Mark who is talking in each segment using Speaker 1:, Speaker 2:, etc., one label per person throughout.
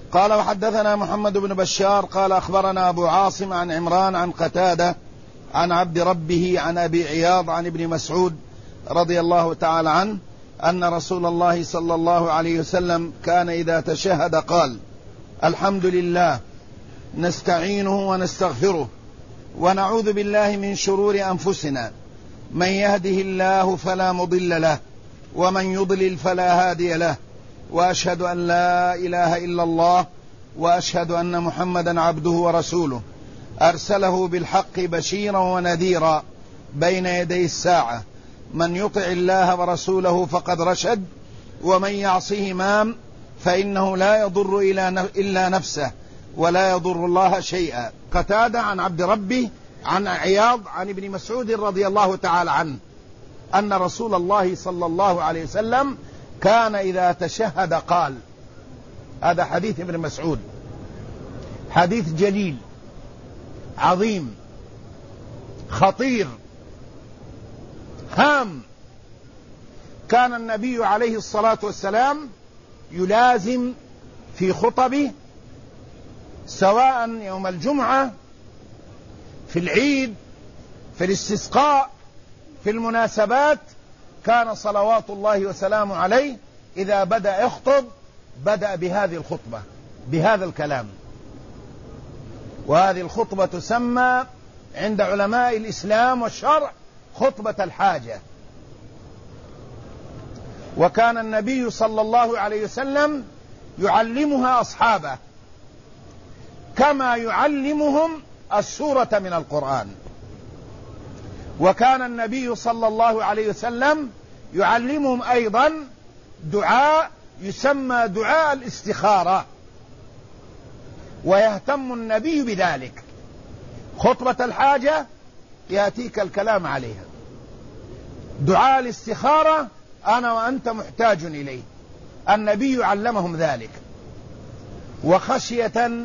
Speaker 1: قال وحدثنا محمد بن بشار قال أخبرنا أبو عاصم عن عمران عن قتادة عن عبد ربه عن أبي عياض عن ابن مسعود رضي الله تعالى عنه أن رسول الله صلى الله عليه وسلم كان إذا تشهد قال: الحمد لله نستعينه ونستغفره ونعوذ بالله من شرور أنفسنا، من يهده الله فلا مضل له ومن يضلل فلا هادي له، وأشهد أن لا إله إلا الله وأشهد أن محمدا عبده ورسوله أرسله بالحق بشيرا ونذيرا بين يدي الساعة، من يطع الله ورسوله فقد رشد ومن يعصهما فإنه لا يضر إلا نفسه ولا يضر الله شيئا. قتادة عن عبد ربه عن عياض عن ابن مسعود رضي الله تعالى عنه أن رسول الله صلى الله عليه وسلم كان إذا تشهد قال. هذا حديث ابن مسعود، حديث جليل عظيم خطير هام. كان النبي عليه الصلاة والسلام يلازم في خطبه سواء يوم الجمعة، في العيد، في الاستسقاء، في المناسبات، كان صلوات الله وسلامه عليه إذا بدأ يخطب بدأ بهذه الخطبة بهذا الكلام. وهذه الخطبة تسمى عند علماء الإسلام والشرع خطبة الحاجة. وكان النبي صلى الله عليه وسلم يعلمها أصحابه كما يعلمهم السورة من القرآن. وكان النبي صلى الله عليه وسلم يعلمهم أيضا دعاء يسمى دعاء الاستخارة، ويهتم النبي بذلك. خطبة الحاجة يأتيك الكلام عليها، دعاء الاستخارة أنا وأنت محتاج إليه، النبي علمهم ذلك. وخشية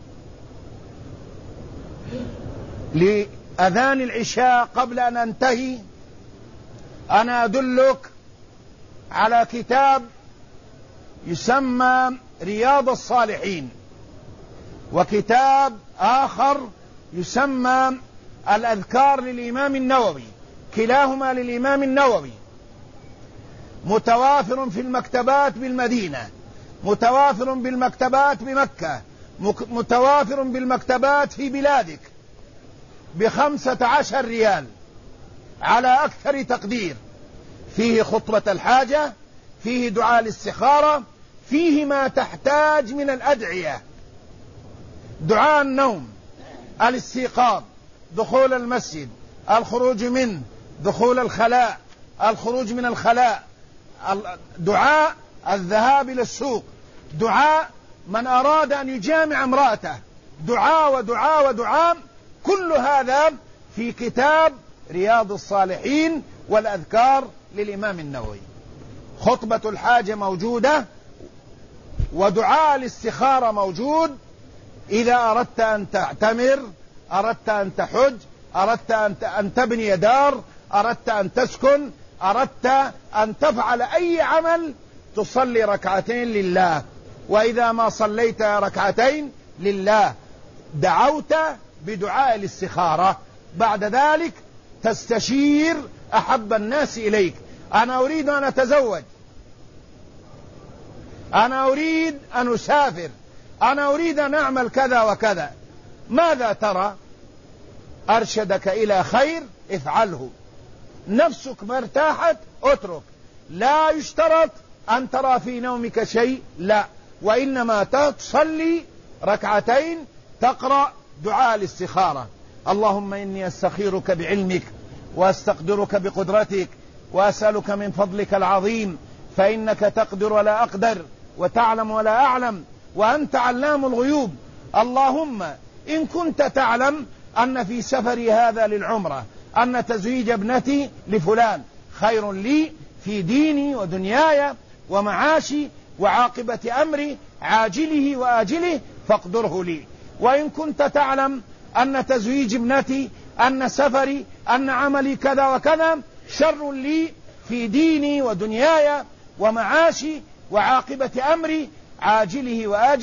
Speaker 1: لأذان العشاء قبل أن أنتهي أنا أدلك على كتاب يسمى رياض الصالحين، وكتاب آخر يسمى الأذكار للإمام النووي، كلاهما للإمام النووي، متوافر في المكتبات بالمدينة، متوافر بالمكتبات بمكة، متوافر بالمكتبات في بلادك ب15 ريال على أكثر تقدير. فيه خطبة الحاجة، فيه دعاء الاستخارة، فيه ما تحتاج من الأدعية: دعاء النوم، الاستيقاظ، دخول المسجد، الخروج منه، دخول الخلاء، الخروج من الخلاء، دعاء الذهاب إلى السوق، دعاء من أراد أن يجامع امرأته، دعاء ودعاء ودعاء. كل هذا في كتاب رياض الصالحين والأذكار للإمام النووي. خطبة الحاجة موجودة، ودعاء الاستخارة موجود. إذا أردت أن تعتمر، أردت أن تحج، أردت أن تبني دار، أردت أن تسكن، أردت أن تفعل أي عمل تصلي ركعتين لله. وإذا ما صليت ركعتين لله دعوت بدعاء الاستخارة. بعد ذلك تستشير أحب الناس إليك: أنا أريد أن أتزوج، أنا أريد أن أسافر، أنا أريد أن أعمل كذا وكذا، ماذا ترى؟ أرشدك إلى خير افعله. نفسك ما ارتاحت اترك. لا يشترط أن ترى في نومك شيء، لا، وإنما تصلي ركعتين تقرأ دعاء الاستخارة: اللهم إني أستخيرك بعلمك وأستقدرك بقدرتك وأسألك من فضلك العظيم، فإنك تقدر ولا أقدر وتعلم ولا أعلم وأنت علام الغيوب. اللهم إن كنت تعلم أن في سفري هذا للعمرة أن تزويج ابنتي لفلان خير لي في ديني ودنياي ومعاشي وعاقبة أمري عاجله وآجله فاقدره لي. وإن كنت تعلم أن تزويج ابنتي، أن سفري، أن عملي كذا وكذا شر لي في ديني ودنياي ومعاشي وعاقبة أمري عاجله وآجله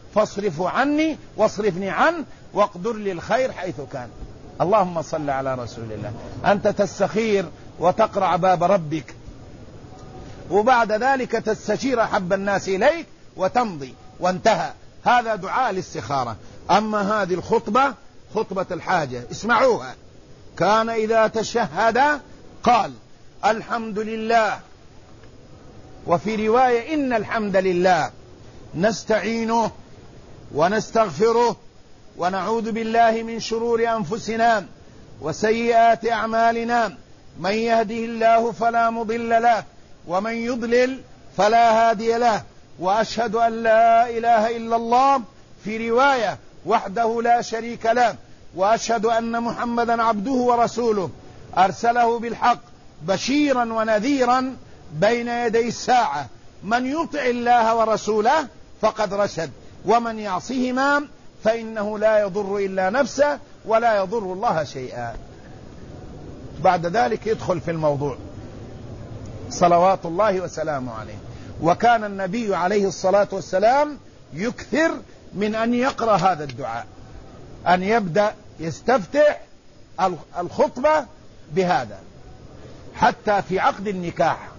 Speaker 1: فاصرفه عني واصرفني عنه واقدر لي الخير حيث كان. اللهم صل على رسول الله. أنت تستخير وتقرع باب ربك، وبعد ذلك تستشير أحب الناس إليك وتمضي، وانتهى. هذا دعاء الاستخارة. أما هذه الخطبة خطبة الحاجة، اسمعوها. كان إذا تشهد قال الحمد لله، وفي رواية إن الحمد لله نستعينه ونستغفره ونعوذ بالله من شرور أنفسنا وسيئات أعمالنا، من يهده الله فلا مضل له ومن يضلل فلا هادي له، وأشهد أن لا إله إلا الله في رواية وحده لا شريك له، وأشهد أن محمدا عبده ورسوله أرسله بالحق بشيرا ونذيرا بين يدي الساعة، من يطع الله ورسوله فقد رشد، ومن يعصهما فإنه لا يضر إلا نفسه ولا يضر الله شيئا. بعد ذلك يدخل في الموضوع صلوات الله وسلامه عليه. وكان النبي عليه الصلاة والسلام يكثر من أن يقرأ هذا الدعاء، أن يبدأ يستفتح الخطبة بهذا، حتى في عقد النكاح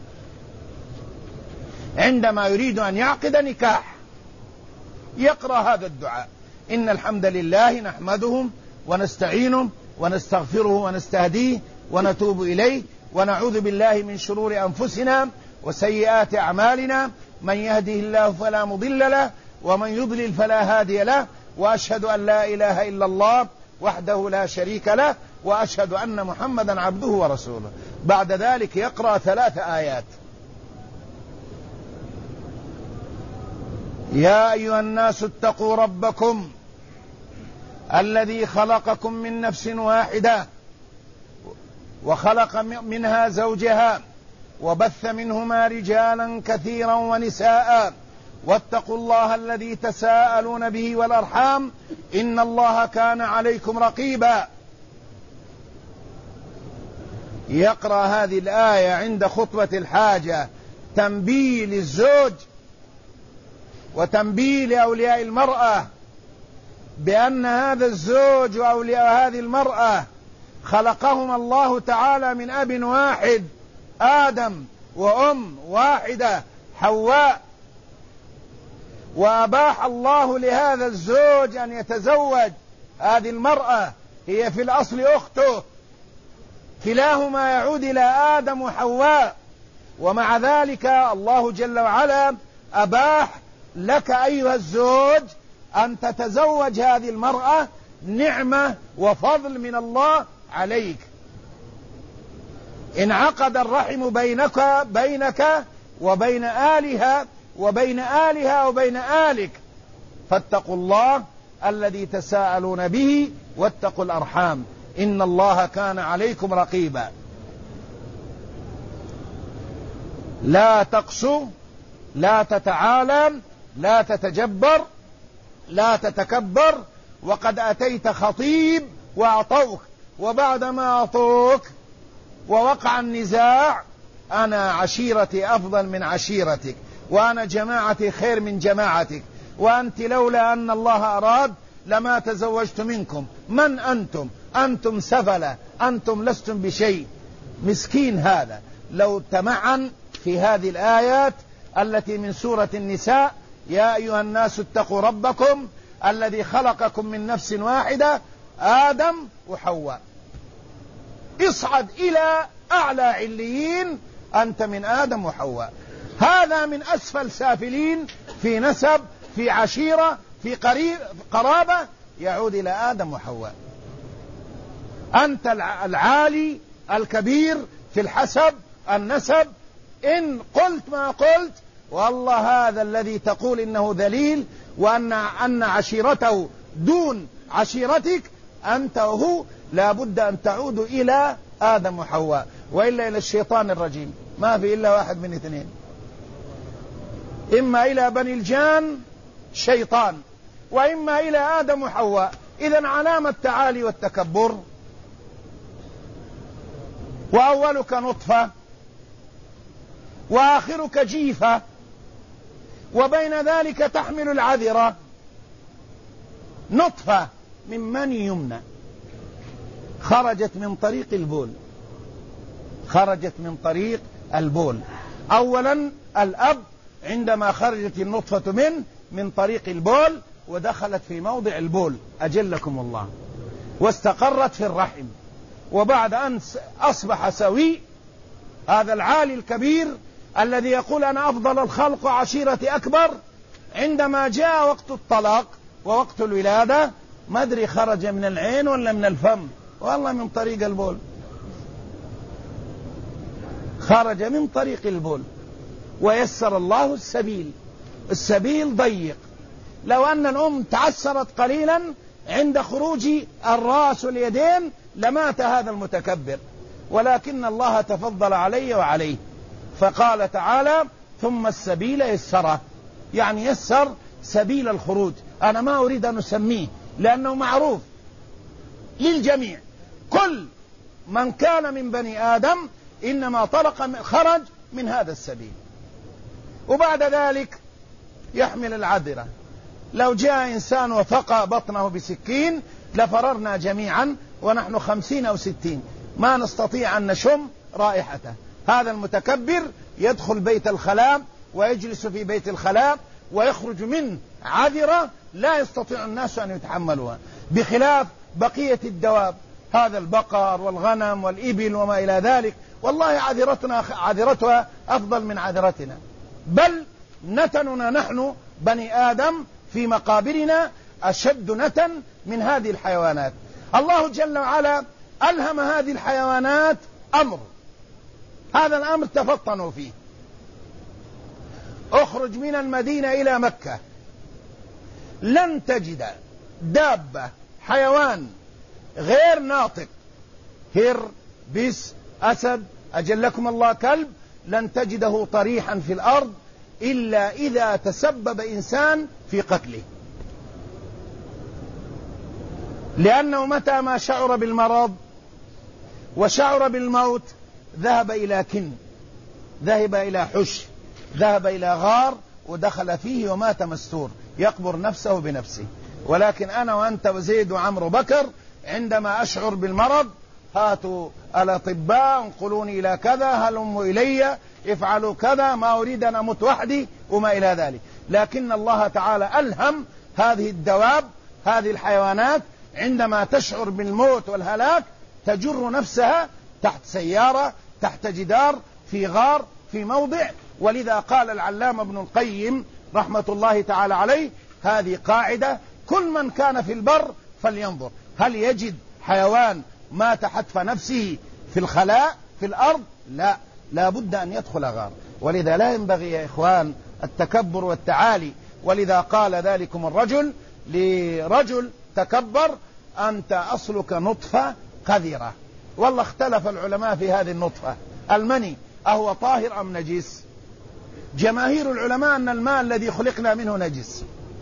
Speaker 1: عندما يريد أن يعقد نكاح يقرأ هذا الدعاء: إن الحمد لله نحمده ونستعينه ونستغفره ونستهديه ونتوب إليه ونعوذ بالله من شرور أنفسنا وسيئات أعمالنا، من يهده الله فلا مضل له ومن يضلل فلا هادي له، وأشهد أن لا إله إلا الله وحده لا شريك له، وأشهد أن محمدا عبده ورسوله. بعد ذلك يقرأ 3 آيات: يا أيها الناس اتقوا ربكم الذي خلقكم من نفس واحدة وخلق منها زوجها وبث منهما رجالا كثيرا ونساء واتقوا الله الذي تساءلون به والأرحام إن الله كان عليكم رقيبا. يقرأ هذه الآية عند خطبة الحاجة تنبيه للزوج وتنبيه لأولياء المرأة بأن هذا الزوج وأولياء هذه المرأة خلقهم الله تعالى من أب واحد آدم وأم واحدة حواء، وأباح الله لهذا الزوج أن يتزوج هذه المرأة، هي في الأصل أخته، كلاهما يعود إلى آدم وحواء، ومع ذلك الله جل وعلا أباح لك أيها الزوج أن تتزوج هذه المرأة، نعمة وفضل من الله عليك. انعقد الرحم بينك وبين آلها وبين آلك، فاتقوا الله الذي تساءلون به واتقوا الأرحام إن الله كان عليكم رقيبا. لا تقسو، لا تتعالى، لا تتجبر، لا تتكبر، وقد أتيت خطيب وأعطوك، وبعد ما أعطوك ووقع النزاع أنا عشيرتي أفضل من عشيرتك، وأنا جماعتي خير من جماعتك، وأنت لولا أن الله أراد لما تزوجت منكم، من أنتم؟ أنتم سفلة، أنتم لستم بشيء. مسكين هذا. لو تمعن في هذه الآيات التي من سورة النساء: يا أيها الناس اتقوا ربكم الذي خلقكم من نفس واحدة آدم وحواء، اصعد إلى أعلى عليين، أنت من آدم وحواء. هذا من أسفل سافلين في نسب، في عشيرة، في قرابة، يعود إلى آدم وحواء. أنت العالي الكبير في الحسب النسب، إن قلت ما قلت والله هذا الذي تقول إنه ذليل وأن عشيرته دون عشيرتك، أنت وهو لا بد أن تعودوا إلى آدم وحواء، وإلا إلى الشيطان الرجيم. ما في إلا واحد من اثنين: إما إلى بني الجان شيطان، وإما إلى آدم وحواء. إذن علامة التعالي والتكبر. وأولك نطفة وآخرك جيفة، وبين ذلك تحمل العذرة، نطفة من مني يمنى خرجت من طريق البول، خرجت من طريق البول. أولا الأب عندما خرجت النطفة من طريق البول ودخلت في موضع البول أجلكم الله واستقرت في الرحم، وبعد أن أصبح سوي هذا العالي الكبير الذي يقول أنا أفضل الخلق وعشيرتي أكبر، عندما جاء وقت الطلاق ووقت الولادة ما أدري خرج من العين ولا من الفم، والله من طريق البول، خرج من طريق البول. ويسر الله السبيل، السبيل ضيق، لو أن الأم تعسرت قليلا عند خروج الرأس واليدين لمات هذا المتكبر، ولكن الله تفضل علي وعليه فقال تعالى ثم السبيل يسره، يعني يسر سبيل الخروج. أنا ما أريد أن أسميه لأنه معروف للجميع، كل من كان من بني آدم إنما خرج من هذا السبيل. وبعد ذلك يحمل العذرة، لو جاء إنسان وفقى بطنه بسكين لفررنا جميعا، ونحن 50 أو 60 ما نستطيع أن نشم رائحته. هذا المتكبر يدخل بيت الخلاء ويجلس في بيت الخلاء ويخرج من عذرة لا يستطيع الناس أن يتحملوها، بخلاف بقية الدواب، هذا البقر والغنم والإبل وما إلى ذلك، والله عذرتها أفضل من عذرتنا، بل نتننا نحن بني آدم في مقابرنا أشد نتن من هذه الحيوانات. الله جل وعلا ألهم هذه الحيوانات أمر، هذا الأمر تفطنوا فيه. اخرج من المدينة إلى مكة لن تجد دابة حيوان غير ناطق، هر، بس، أسد، أجلكم الله كلب، لن تجده طريحا في الأرض إلا إذا تسبب إنسان في قتله، لأنه متى ما شعر بالمرض وشعر بالموت ذهب إلى كن، ذهب إلى حش، ذهب إلى غار ودخل فيه ومات مستور، يقبر نفسه بنفسه. ولكن أنا وأنت وزيد وعمرو بكر عندما أشعر بالمرض هاتوا الأطباء انقلوني إلى كذا، هلموا إلي افعلوا كذا، ما أريد أن أموت وحدي وما إلى ذلك. لكن الله تعالى ألهم هذه الدواب، هذه الحيوانات عندما تشعر بالموت والهلاك تجر نفسها تحت سيارة، تحت جدار، في غار، في موضع. ولذا قال العلامة ابن القيم رحمة الله تعالى عليه هذه قاعدة: كل من كان في البر فلينظر هل يجد حيوان مات حتف نفسه في الخلاء في الأرض؟ لا بد أن يدخل غار. ولذا لا ينبغي يا إخوان التكبر والتعالي. ولذا قال ذلكم الرجل لرجل تكبر: أنت أصلك نطفة قذرة. والله اختلف العلماء في هذه النطفة، المني أهو طاهر أم نجس؟ جماهير العلماء أن الماء الذي خلقنا منه نجس،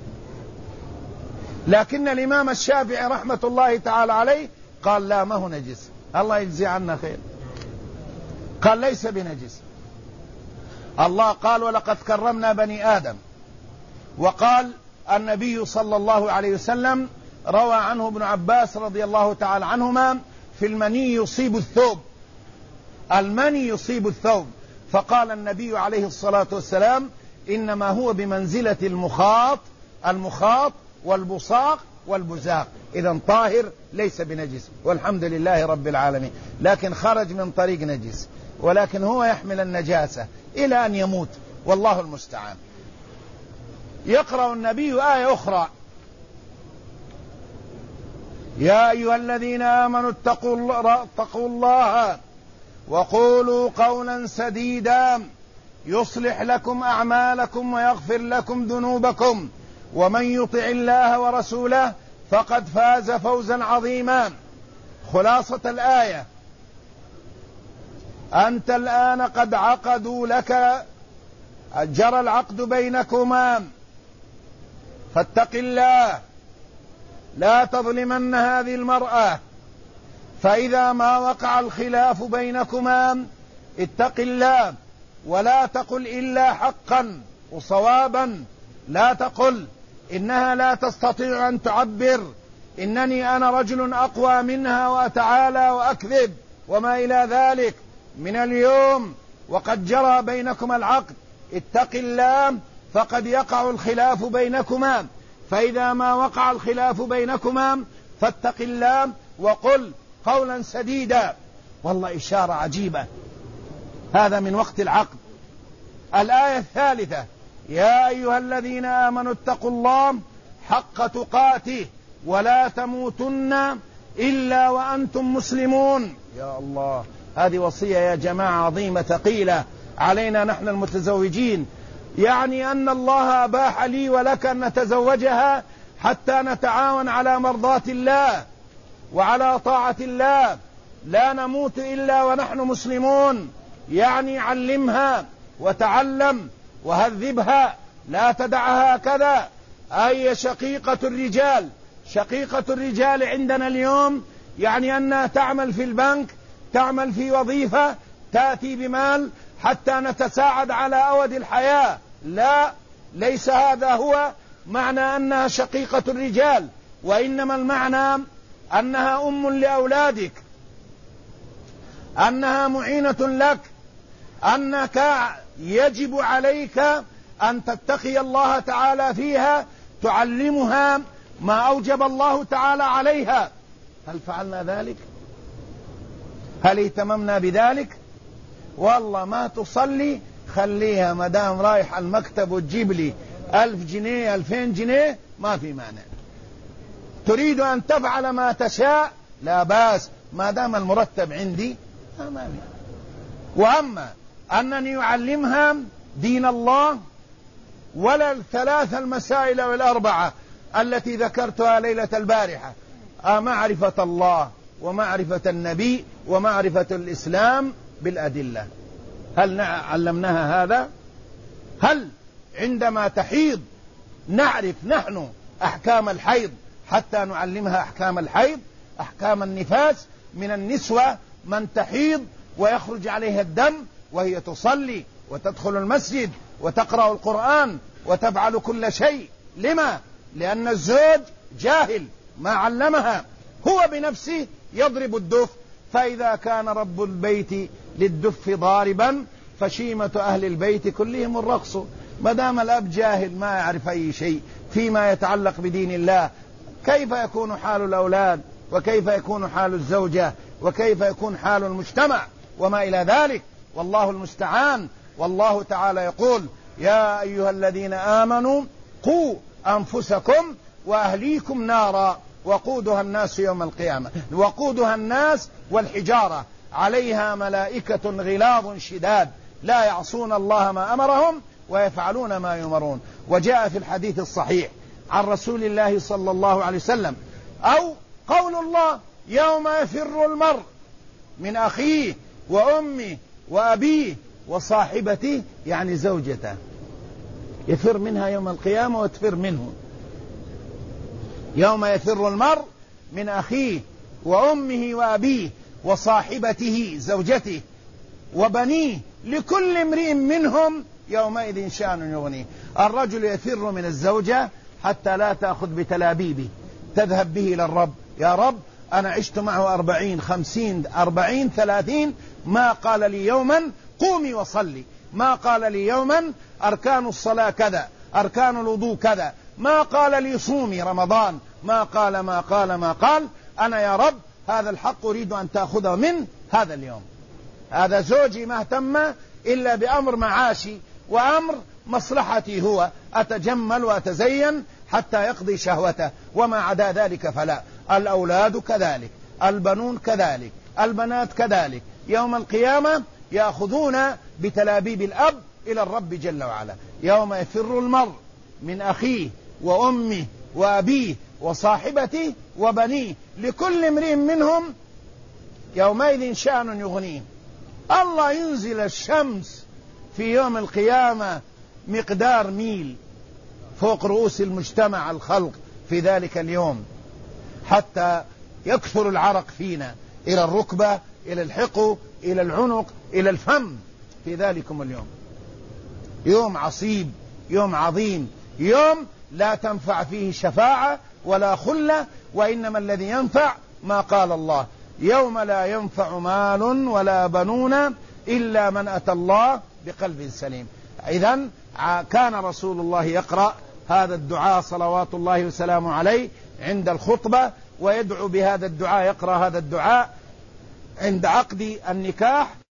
Speaker 1: لكن الإمام الشافعي رحمة الله تعالى عليه قال لا، ما هو نجس، الله يجزي عنا خير، قال ليس بنجس. الله قال: ولقد كرمنا بني آدم. وقال النبي صلى الله عليه وسلم روى عنه ابن عباس رضي الله تعالى عنهما: في المني يصيب الثوب، المني يصيب الثوب. فقال النبي عليه الصلاة والسلام: إنما هو بمنزلة المخاط والبصاق والبزاق، إذن طاهر ليس بنجس، والحمد لله رب العالمين. لكن خرج من طريق نجس، ولكن هو يحمل النجاسة إلى أن يموت، والله المستعان. يقرأ النبي آية أخرى: يا أيها الذين آمنوا اتقوا الله وقولوا قولا سديدا يصلح لكم أعمالكم ويغفر لكم ذنوبكم ومن يطع الله ورسوله فقد فاز فوزا عظيما. خلاصة الآية: أنت الآن قد عقدوا لك، جرى العقد بينكما، فاتق الله لا تظلمن هذه المرأة، فإذا ما وقع الخلاف بينكما اتق الله ولا تقل إلا حقا وصوابا، لا تقل إنها لا تستطيع أن تعبر إنني أنا رجل أقوى منها وأتعالى وأكذب وما إلى ذلك. من اليوم وقد جرى بينكما العقد، اتق الله فقد يقع الخلاف بينكما، فإذا ما وقع الخلاف بينكما فاتق الله وقل قولا سديدا. والله إشارة عجيبة، هذا من وقت العقد. الآية الثالثة: يا أيها الذين آمنوا اتقوا الله حق تقاته ولا تموتن إلا وأنتم مسلمون. يا الله، هذه وصية يا جماعة عظيمة ثقيلة علينا نحن المتزوجين، يعني أن الله أباح لي ولك أن نتزوجها حتى نتعاون على مرضاة الله وعلى طاعة الله، لا نموت إلا ونحن مسلمون. يعني علمها وتعلم وهذبها، لا تدعها هكذا. أي شقيقة الرجال، شقيقة الرجال عندنا اليوم يعني أنها تعمل في البنك، تعمل في وظيفة، تأتي بمال حتى نتساعد على أود الحياة. لا، ليس هذا هو معنى أنها شقيقة الرجال، وإنما المعنى أنها أم لأولادك، أنها معينة لك، أنك يجب عليك أن تتقي الله تعالى فيها، تعلمها ما أوجب الله تعالى عليها. هل فعلنا ذلك؟ هل اهتممنا بذلك؟ والله ما تصلي خليها، مدام رايح المكتب وتجيب لي 1000 جنيه 2000 جنيه ما في مانع. تريد أن تفعل ما تشاء لا بأس، ما دام المرتب عندي ما في. وأما أنني أعلمها دين الله ولا الثلاث المسائل والأربعة التي ذكرتها ليلة البارحة، معرفة الله ومعرفة النبي ومعرفة الإسلام بالأدلة، هل علمناها هذا؟ هل عندما تحيض نعرف نحن أحكام الحيض حتى نعلمها أحكام الحيض، أحكام النفاس؟ من النسوة من تحيض ويخرج عليها الدم وهي تصلي وتدخل المسجد وتقرأ القرآن وتفعل كل شيء. لما؟ لأن الزوج جاهل ما علمها، هو بنفسه يضرب الدف، فإذا كان رب البيت للدف ضاربا فشيمة أهل البيت كلهم الرقص. ما دام الأب جاهل ما يعرف أي شيء فيما يتعلق بدين الله، كيف يكون حال الأولاد؟ وكيف يكون حال الزوجة؟ وكيف يكون حال المجتمع؟ وما إلى ذلك، والله المستعان. والله تعالى يقول: يا أيها الذين آمنوا قوا أنفسكم وأهليكم نارا وقودها الناس يوم القيامة، وقودها الناس والحجارة عليها ملائكة غلاظ شداد لا يعصون الله ما أمرهم ويفعلون ما يؤمرون. وجاء في الحديث الصحيح عن رسول الله صلى الله عليه وسلم، أو قول الله: يوم يفر المرء من أخيه وأمه وأبيه وصاحبته، يعني زوجته، يفر منها يوم القيامة وتفر منه. يوم يفر المرء من أخيه وأمه وأبيه وصاحبته زوجته وبنيه لكل امرئ منهم يومئذ شأن يغنيه. الرجل يفر من الزوجة حتى لا تأخذ بتلابيبه، تذهب به إلى الرب: يا رب أنا عشت معه 40 50 40 30 ما قال لي يوما قومي وصلي، ما قال لي يوما أركان الصلاة كذا، أركان الوضوء كذا، ما قال لي صومي رمضان، ما قال. أنا يا رب هذا الحق أريد أن تأخذه من هذا اليوم. هذا زوجي ما اهتم إلا بأمر معاشي وأمر مصلحتي، هو أتجمل وأتزين حتى يقضي شهوته، وما عدا ذلك فلا. الأولاد كذلك، البنون كذلك، البنات كذلك، يوم القيامة يأخذون بتلابيب الأب إلى الرب جل وعلا. يوم يفر المرء من أخيه وأمه وأبيه وصاحبته وبنيه لكل امرئ منهم يومئذ شأن يغنيه. الله ينزل الشمس في يوم القيامة مقدار ميل فوق رؤوس المجتمع الخلق في ذلك اليوم، حتى يكثر العرق فينا إلى الركبة، إلى الحقو، إلى العنق، إلى الفم في ذلكم اليوم. يوم عصيب، يوم عظيم، يوم لا تنفع فيه شفاعة ولا خلة، وإنما الذي ينفع ما قال الله: يوم لا ينفع مال ولا بنون إلا من أتى الله بقلب سليم. إذن كان رسول الله يقرأ هذا الدعاء صلوات الله وسلامه عليه عند الخطبة، ويدعو بهذا الدعاء، يقرأ هذا الدعاء عند عقد النكاح.